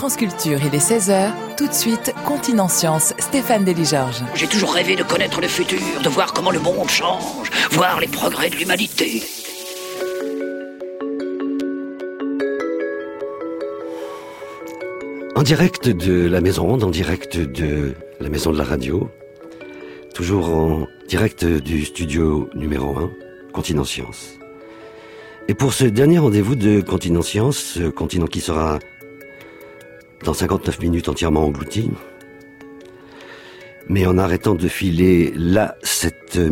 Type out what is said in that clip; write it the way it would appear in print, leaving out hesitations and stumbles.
France Culture, il est 16h. Tout de suite, Continent Science, Stéphane Delis-Georges. J'ai toujours rêvé de connaître le futur, de voir comment le monde change, voir les progrès de l'humanité. En direct de la Maison Ronde, en direct de la Maison de la Radio, toujours en direct du studio numéro 1, Continent Science. Et pour ce dernier rendez-vous de Continent Science, ce continent qui sera dans 59 minutes entièrement englouti, mais en arrêtant de filer là, cette